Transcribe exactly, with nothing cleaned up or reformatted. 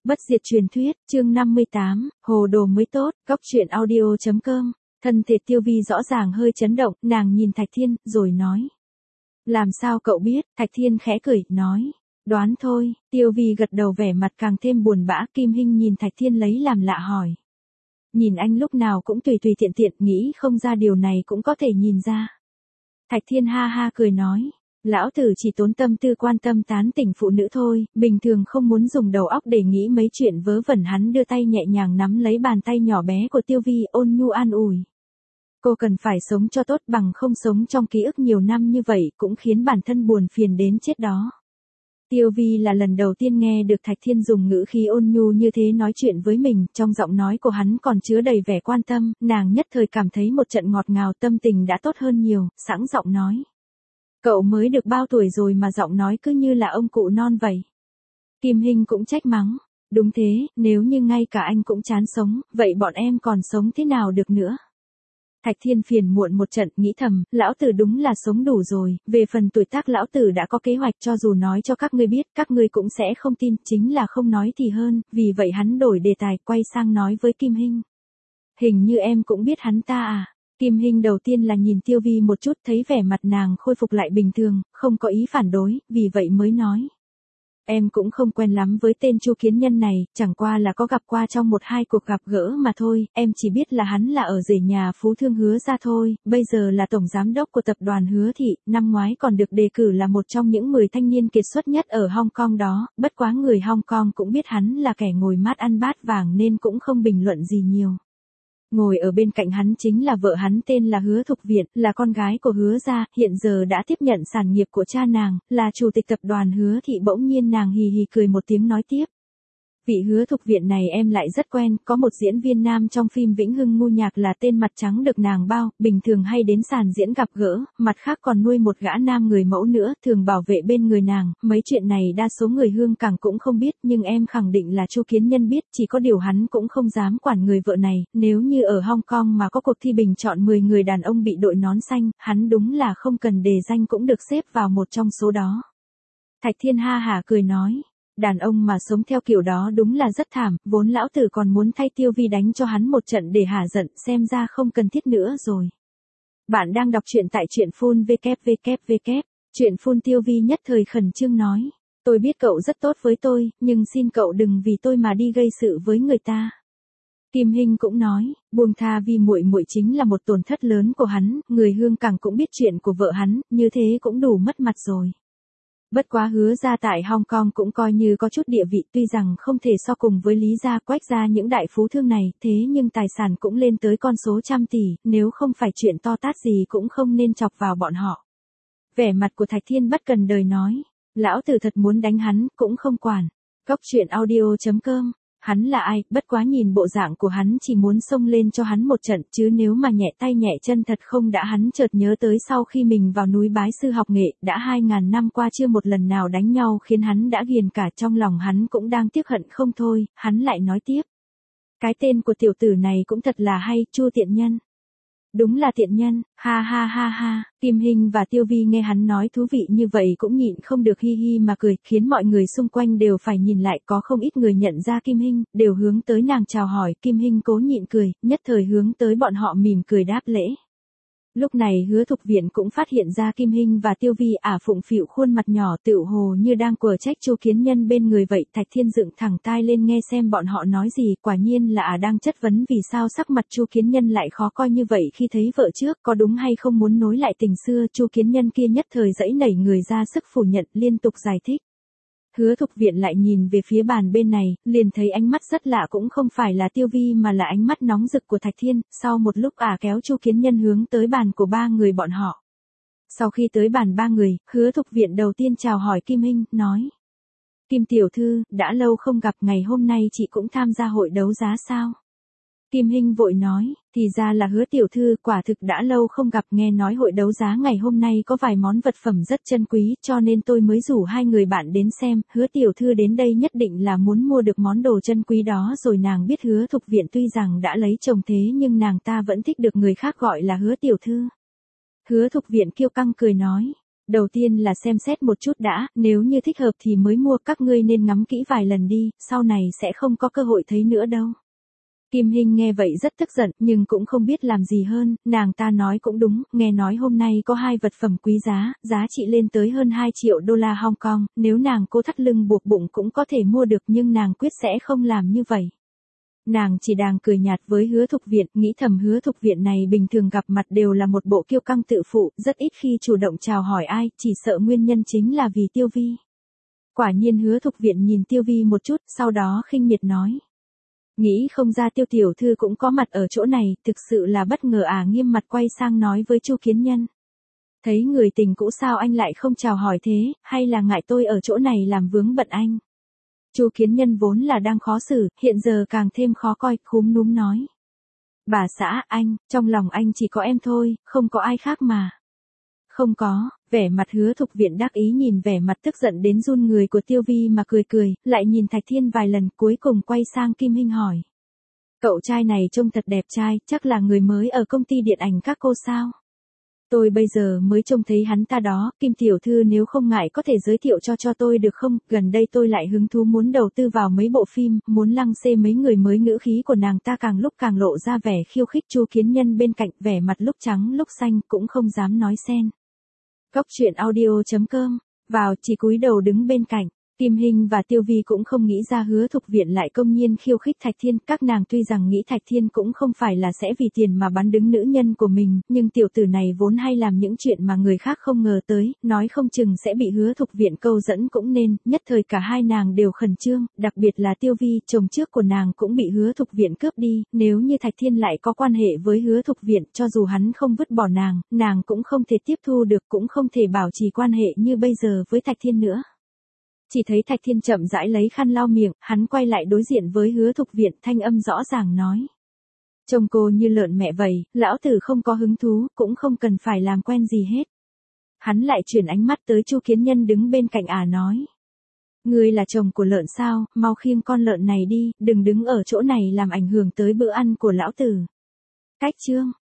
Bất diệt truyền thuyết, chương năm mươi tám, hồ đồ mới tốt, góc truyện audio chấm com. Thân thể Tiêu Vi rõ ràng hơi chấn động, nàng nhìn Thạch Thiên, rồi nói. Làm sao cậu biết? Thạch Thiên khẽ cười, nói. Đoán thôi. Tiêu Vi gật đầu, vẻ mặt càng thêm buồn bã. Kim Hinh nhìn Thạch Thiên lấy làm lạ hỏi. Nhìn anh lúc nào cũng tùy tùy tiện tiện, nghĩ không ra điều này cũng có thể nhìn ra. Thạch Thiên ha ha cười nói. Lão tử chỉ tốn tâm tư quan tâm tán tỉnh phụ nữ thôi, bình thường không muốn dùng đầu óc để nghĩ mấy chuyện vớ vẩn. Hắn đưa tay nhẹ nhàng nắm lấy bàn tay nhỏ bé của Tiêu Vi, ôn nhu an ủi. Cô cần phải sống cho tốt, bằng không sống trong ký ức nhiều năm như vậy cũng khiến bản thân buồn phiền đến chết đó. Tiêu Vi là lần đầu tiên nghe được Thạch Thiên dùng ngữ khí ôn nhu như thế nói chuyện với mình, trong giọng nói của hắn còn chứa đầy vẻ quan tâm, nàng nhất thời cảm thấy một trận ngọt ngào, tâm tình đã tốt hơn nhiều, sẵn giọng nói. Cậu mới được bao tuổi rồi mà giọng nói cứ như là ông cụ non vậy. Kim Hinh cũng trách mắng. Đúng thế, nếu như ngay cả anh cũng chán sống, vậy bọn em còn sống thế nào được nữa? Thạch Thiên phiền muộn một trận, nghĩ thầm, lão tử đúng là sống đủ rồi, về phần tuổi tác lão tử đã có kế hoạch, cho dù nói cho các ngươi biết, các ngươi cũng sẽ không tin, chính là không nói thì hơn, vì vậy hắn đổi đề tài, quay sang nói với Kim Hinh. Hình như em cũng biết hắn ta à? Kim Hinh đầu tiên là nhìn Tiêu Vi một chút, thấy vẻ mặt nàng khôi phục lại bình thường, không có ý phản đối, vì vậy mới nói. Em cũng không quen lắm với tên Chu Kiến Nhân này, chẳng qua là có gặp qua trong một hai cuộc gặp gỡ mà thôi, em chỉ biết là hắn là ở rể nhà Phú Thương Hứa gia thôi, bây giờ là tổng giám đốc của tập đoàn Hứa Thị, năm ngoái còn được đề cử là một trong những mười thanh niên kiệt xuất nhất ở Hong Kong đó, bất quá người Hong Kong cũng biết hắn là kẻ ngồi mát ăn bát vàng nên cũng không bình luận gì nhiều. Ngồi ở bên cạnh hắn chính là vợ hắn, tên là Hứa Thục Viện, là con gái của Hứa gia, hiện giờ đã tiếp nhận sản nghiệp của cha nàng, là chủ tịch tập đoàn Hứa Thị. Bỗng nhiên nàng hì hì cười một tiếng nói tiếp. Vị Hứa Thục Viện này em lại rất quen, có một diễn viên nam trong phim Vĩnh Hưng Ngu Nhạc là tên Mặt Trắng được nàng bao, bình thường hay đến sàn diễn gặp gỡ, mặt khác còn nuôi một gã nam người mẫu nữa, thường bảo vệ bên người nàng, mấy chuyện này đa số người Hương Cảng cũng không biết, nhưng em khẳng định là Chu Kiến Nhân biết, chỉ có điều hắn cũng không dám quản người vợ này, nếu như ở Hong Kong mà có cuộc thi bình chọn mười người đàn ông bị đội nón xanh, hắn đúng là không cần đề danh cũng được xếp vào một trong số đó. Thạch Thiên ha hả cười nói. Đàn ông mà sống theo kiểu đó đúng là rất thảm, vốn lão tử còn muốn thay Tiêu Vi đánh cho hắn một trận để hả giận, xem ra không cần thiết nữa rồi. Bạn đang đọc truyện tại truyện phun vê kép vê kép vê kép, truyện phun. Tiêu Vi nhất thời khẩn trương nói, tôi biết cậu rất tốt với tôi, nhưng xin cậu đừng vì tôi mà đi gây sự với người ta. Kim Hinh cũng nói, buông tha Vi muội muội chính là một tổn thất lớn của hắn, người Hương Cảng cũng biết chuyện của vợ hắn, như thế cũng đủ mất mặt rồi. Bất quá Hứa gia tại Hong Kong cũng coi như có chút địa vị, tuy rằng không thể so cùng với Lý gia, Quách gia những đại phú thương này, thế nhưng tài sản cũng lên tới con số trăm tỷ, nếu không phải chuyện to tát gì cũng không nên chọc vào bọn họ. Vẻ mặt của Thạch Thiên bất cần đời nói, lão tử thật muốn đánh hắn, cũng không quản. Góc truyện audio chấm com. Hắn là ai, bất quá nhìn bộ dạng của hắn chỉ muốn xông lên cho hắn một trận, chứ nếu mà nhẹ tay nhẹ chân thật không đã. Hắn chợt nhớ tới sau khi mình vào núi bái sư học nghệ, đã hai ngàn năm qua chưa một lần nào đánh nhau, khiến hắn đã ghiền cả, trong lòng hắn cũng đang tiếc hận không thôi, hắn lại nói tiếp. Cái tên của tiểu tử này cũng thật là hay, Chu Tiện Nhân. Đúng là tiện nhân, ha ha ha ha. Kim Hinh và Tiêu Vi nghe hắn nói thú vị như vậy cũng nhịn không được hi hi mà cười, khiến mọi người xung quanh đều phải nhìn lại, có không ít người nhận ra Kim Hinh, đều hướng tới nàng chào hỏi. Kim Hinh cố nhịn cười, nhất thời hướng tới bọn họ mỉm cười đáp lễ. Lúc này Hứa Thục Viện cũng phát hiện ra Kim Hinh và Tiêu Vi, ả phụng phịu khuôn mặt nhỏ tựu hồ như đang quở trách Chu Kiến Nhân bên người vậy. Thạch Thiên dựng thẳng tai lên nghe xem bọn họ nói gì, quả nhiên là ả đang chất vấn vì sao sắc mặt Chu Kiến Nhân lại khó coi như vậy khi thấy vợ trước, có đúng hay không muốn nối lại tình xưa. Chu Kiến Nhân kia nhất thời giãy nảy người ra sức phủ nhận, liên tục giải thích. Hứa Thục Viện lại nhìn về phía bàn bên này, liền thấy ánh mắt rất lạ, cũng không phải là Tiêu Vi mà là ánh mắt nóng rực của Thạch Thiên. Sau một lúc ả kéo Chu Kiến Nhân hướng tới bàn của ba người bọn họ. Sau khi tới bàn ba người, Hứa Thục Viện đầu tiên chào hỏi Kim Hinh, nói. Kim tiểu thư, đã lâu không gặp, ngày hôm nay chị cũng tham gia hội đấu giá sao? Kim Hinh vội nói, thì ra là Hứa tiểu thư, quả thực đã lâu không gặp, nghe nói hội đấu giá ngày hôm nay có vài món vật phẩm rất chân quý, cho nên tôi mới rủ hai người bạn đến xem. Hứa tiểu thư đến đây nhất định là muốn mua được món đồ chân quý đó rồi. Nàng biết Hứa Thục Viện tuy rằng đã lấy chồng thế nhưng nàng ta vẫn thích được người khác gọi là Hứa tiểu thư. Hứa Thục Viện kiêu căng cười nói, Đầu tiên là xem xét một chút đã, nếu như thích hợp thì mới mua, các ngươi nên ngắm kỹ vài lần đi, sau này sẽ không có cơ hội thấy nữa đâu. Kim Hinh nghe vậy rất tức giận, nhưng cũng không biết làm gì hơn, nàng ta nói cũng đúng, nghe nói hôm nay có hai vật phẩm quý giá, giá trị lên tới hơn hai triệu đô la Hong Kong, nếu nàng cô thắt lưng buộc bụng cũng có thể mua được, nhưng nàng quyết sẽ không làm như vậy. Nàng chỉ đang cười nhạt với Hứa Thục Viện, nghĩ thầm Hứa Thục Viện này bình thường gặp mặt đều là một bộ kiêu căng tự phụ, rất ít khi chủ động chào hỏi ai, chỉ sợ nguyên nhân chính là vì Tiêu Vi. Quả nhiên Hứa Thục Viện nhìn Tiêu Vi một chút, sau đó khinh miệt nói. Nghĩ không ra Tiêu tiểu thư cũng có mặt ở chỗ này, thực sự là bất ngờ à, nghiêm mặt quay sang nói với Chu Kiến Nhân. Thấy người tình cũ sao anh lại không chào hỏi thế, hay là ngại tôi ở chỗ này làm vướng bận anh? Chu Kiến Nhân vốn là đang khó xử, hiện giờ càng thêm khó coi, khúm núm nói. Bà xã, anh, trong lòng anh chỉ có em thôi, không có ai khác mà. Không có, vẻ mặt Hứa Thục Viện đắc ý nhìn vẻ mặt tức giận đến run người của Tiêu Vi mà cười cười, lại nhìn Thạch Thiên vài lần cuối cùng quay sang Kim Hinh hỏi. Cậu trai này trông thật đẹp trai, chắc là người mới ở công ty điện ảnh các cô sao? Tôi bây giờ mới trông thấy hắn ta đó, Kim tiểu thư nếu không ngại có thể giới thiệu cho cho tôi được không, gần đây tôi lại hứng thú muốn đầu tư vào mấy bộ phim, muốn lăng xê mấy người mới, ngữ khí của nàng ta càng lúc càng lộ ra vẻ khiêu khích. Chu Kiến Nhân bên cạnh vẻ mặt lúc trắng lúc xanh cũng không dám nói xen. Cốc truyện audio chấm com, vào chỉ cúi đầu đứng bên cạnh. Kim Hinh và Tiêu Vi cũng không nghĩ ra Hứa Thục Viện lại công nhiên khiêu khích Thạch Thiên, các nàng tuy rằng nghĩ Thạch Thiên cũng không phải là sẽ vì tiền mà bắn đứng nữ nhân của mình, nhưng tiểu tử này vốn hay làm những chuyện mà người khác không ngờ tới, nói không chừng sẽ bị Hứa Thục Viện câu dẫn cũng nên, nhất thời cả hai nàng đều khẩn trương, đặc biệt là Tiêu Vi, chồng trước của nàng cũng bị Hứa Thục Viện cướp đi, nếu như Thạch Thiên lại có quan hệ với Hứa Thục Viện, cho dù hắn không vứt bỏ nàng, nàng cũng không thể tiếp thu được, cũng không thể bảo trì quan hệ như bây giờ với Thạch Thiên nữa. Chỉ thấy Thạch Thiên chậm rãi lấy khăn lau miệng, hắn quay lại đối diện với Hứa Thục Viện, thanh âm rõ ràng nói. Trông cô như lợn mẹ vậy, lão tử không có hứng thú, cũng không cần phải làm quen gì hết. Hắn lại chuyển ánh mắt tới Chu Kiến Nhân đứng bên cạnh ả nói. Ngươi là chồng của lợn sao, mau khiêng con lợn này đi, đừng đứng ở chỗ này làm ảnh hưởng tới bữa ăn của lão tử. Cách chương.